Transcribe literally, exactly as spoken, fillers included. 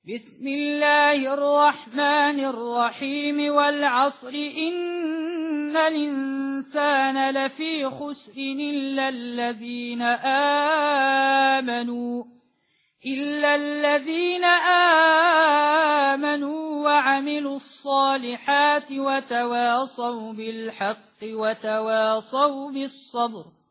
بسم الله الرحمن الرحيم والعصر إن الإنسان لفي خسر إلا الذين آمنوا إلا الذين آمنوا وعملوا الصالحات وتواصوا بالحق وتواصوا بالصبر